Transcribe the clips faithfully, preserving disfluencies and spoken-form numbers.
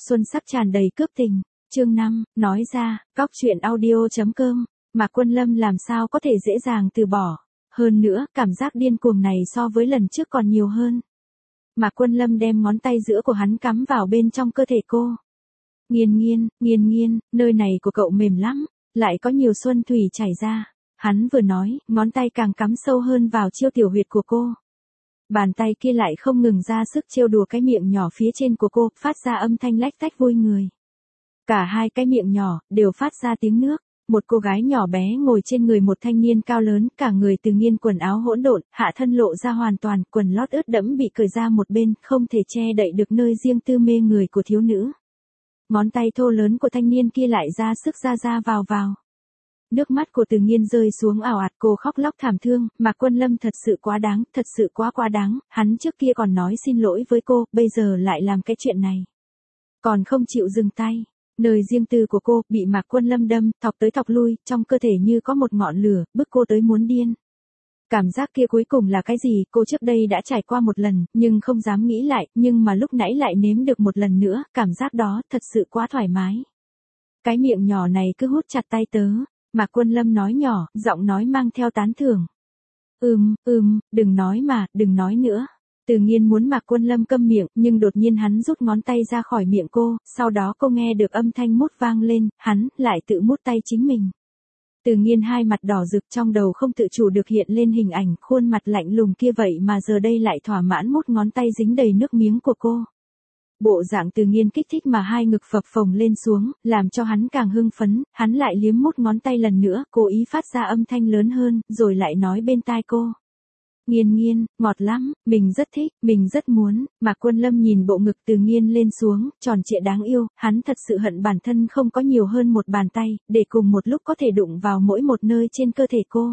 xuân sắc tràn đầy cướp tình. Chương năm, nói ra, cóc truyện audio chấm com. Mạc Quân Lâm làm sao có thể dễ dàng từ bỏ. Hơn nữa, cảm giác điên cuồng này so với lần trước còn nhiều hơn. Mạc Quân Lâm đem ngón tay giữa của hắn cắm vào bên trong cơ thể cô. Nghiền nghiên, nghiền nghiên, nơi này của cậu mềm lắm, lại có nhiều xuân thủy chảy ra. Hắn vừa nói, ngón tay càng cắm sâu hơn vào chiêu tiểu huyệt của cô. Bàn tay kia lại không ngừng ra sức trêu đùa cái miệng nhỏ phía trên của cô, phát ra âm thanh lách tách vui người. Cả hai cái miệng nhỏ, đều phát ra tiếng nước. Một cô gái nhỏ bé ngồi trên người một thanh niên cao lớn, cả người Từ Nghiên quần áo hỗn độn, hạ thân lộ ra hoàn toàn, quần lót ướt đẫm bị cởi ra một bên, không thể che đậy được nơi riêng tư mê người của thiếu nữ. Ngón tay thô lớn của thanh niên kia lại ra sức ra ra vào vào. Nước mắt của Từ Nghiên rơi xuống ảo ạt, cô khóc lóc thảm thương. Mạc Quân Lâm thật sự quá đáng, thật sự quá quá đáng, hắn trước kia còn nói xin lỗi với cô, bây giờ lại làm cái chuyện này. Còn không chịu dừng tay. Nơi riêng tư của cô, bị Mạc Quân Lâm đâm, thọc tới thọc lui, trong cơ thể như có một ngọn lửa, bức cô tới muốn điên. Cảm giác kia cuối cùng là cái gì, cô trước đây đã trải qua một lần, nhưng không dám nghĩ lại, nhưng mà lúc nãy lại nếm được một lần nữa, cảm giác đó, thật sự quá thoải mái. Cái miệng nhỏ này cứ hút chặt tay tớ. Mạc Quân Lâm nói nhỏ, giọng nói mang theo tán thưởng. Ừm, ừm, đừng nói mà, đừng nói nữa. Từ Nghiên muốn Mạc Quân Lâm câm miệng, nhưng đột nhiên hắn rút ngón tay ra khỏi miệng cô, sau đó cô nghe được âm thanh mút vang lên, hắn lại tự mút tay chính mình. Từ Nghiên hai mặt đỏ rực, trong đầu không tự chủ được hiện lên hình ảnh khuôn mặt lạnh lùng kia, vậy mà giờ đây lại thỏa mãn mút ngón tay dính đầy nước miếng của cô. Bộ dạng Từ Nghiên kích thích mà hai ngực phập phồng lên xuống, làm cho hắn càng hưng phấn, hắn lại liếm mút ngón tay lần nữa, cố ý phát ra âm thanh lớn hơn, rồi lại nói bên tai cô. Nghiên nghiên, ngọt lắm, mình rất thích, mình rất muốn. Mạc Quân Lâm nhìn bộ ngực Từ Nghiên lên xuống, tròn trịa đáng yêu, hắn thật sự hận bản thân không có nhiều hơn một bàn tay, để cùng một lúc có thể đụng vào mỗi một nơi trên cơ thể cô.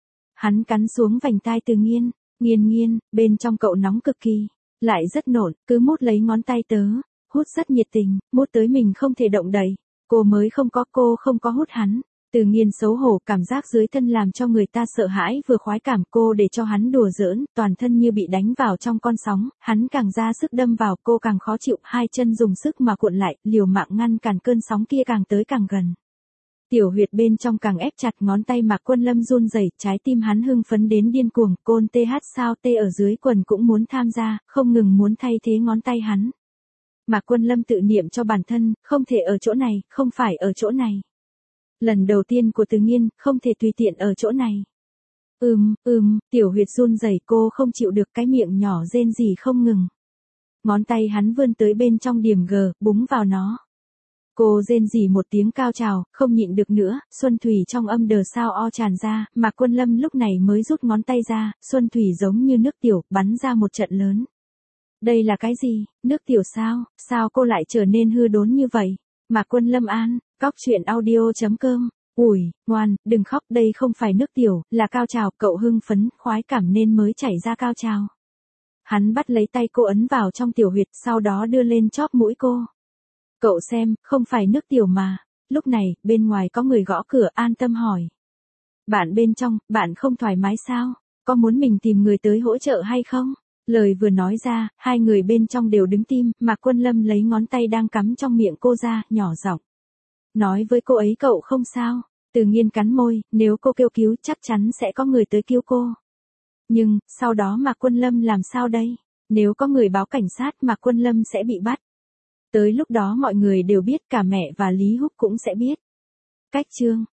Hắn cắn xuống vành tai Từ Nghiên, nghiên nghiên, bên trong cậu nóng cực kỳ, lại rất nổn, cứ mút lấy ngón tay tớ, hút rất nhiệt tình, mút tới mình không thể động đậy. Cô mới không có, cô không có hút hắn. Từ Nghiên xấu hổ, cảm giác dưới thân làm cho người ta sợ hãi vừa khoái cảm, cô để cho hắn đùa giỡn, toàn thân như bị đánh vào trong con sóng, hắn càng ra sức đâm vào, cô càng khó chịu, hai chân dùng sức mà cuộn lại, liều mạng ngăn cản cơn sóng kia càng tới càng gần. Tiểu huyệt bên trong càng ép chặt, ngón tay Mạc Quân Lâm run rẩy, trái tim hắn hưng phấn đến điên cuồng, côn th sao tê ở dưới quần cũng muốn tham gia, không ngừng muốn thay thế ngón tay hắn. Mạc Quân Lâm tự niệm cho bản thân, không thể ở chỗ này, không phải ở chỗ này. Lần đầu tiên của Từ Nghiên, không thể tùy tiện ở chỗ này. Ừm, ừm, tiểu huyệt run rẩy, cô không chịu được, cái miệng nhỏ rên rỉ không ngừng. Ngón tay hắn vươn tới bên trong điểm G, búng vào nó. Cô rên rỉ một tiếng cao trào, không nhịn được nữa, xuân thủy trong âm đờ sao o tràn ra, Mạc Quân Lâm lúc này mới rút ngón tay ra, xuân thủy giống như nước tiểu, bắn ra một trận lớn. Đây là cái gì, nước tiểu sao, sao cô lại trở nên hư đốn như vậy? Mạc Quân Lâm an, cóc truyện audio chấm com. Ủi, ngoan, đừng khóc, đây không phải nước tiểu, là cao trào, cậu hưng phấn, khoái cảm nên mới chảy ra cao trào. Hắn bắt lấy tay cô ấn vào trong tiểu huyệt, sau đó đưa lên chóp mũi cô. Cậu xem, không phải nước tiểu mà. Lúc này, bên ngoài có người gõ cửa, an tâm hỏi. Bạn bên trong, bạn không thoải mái sao? Có muốn mình tìm người tới hỗ trợ hay không? Lời vừa nói ra, hai người bên trong đều đứng tim, Mạc Quân Lâm lấy ngón tay đang cắm trong miệng cô ra, nhỏ giọng nói với cô ấy cậu không sao. Từ Nghiên cắn môi, nếu cô kêu cứu chắc chắn sẽ có người tới cứu cô. Nhưng, sau đó Mạc Quân Lâm làm sao đây? Nếu có người báo cảnh sát, Mạc Quân Lâm sẽ bị bắt. Tới lúc đó mọi người đều biết, cả mẹ và Lý Húc cũng sẽ biết. Cách chương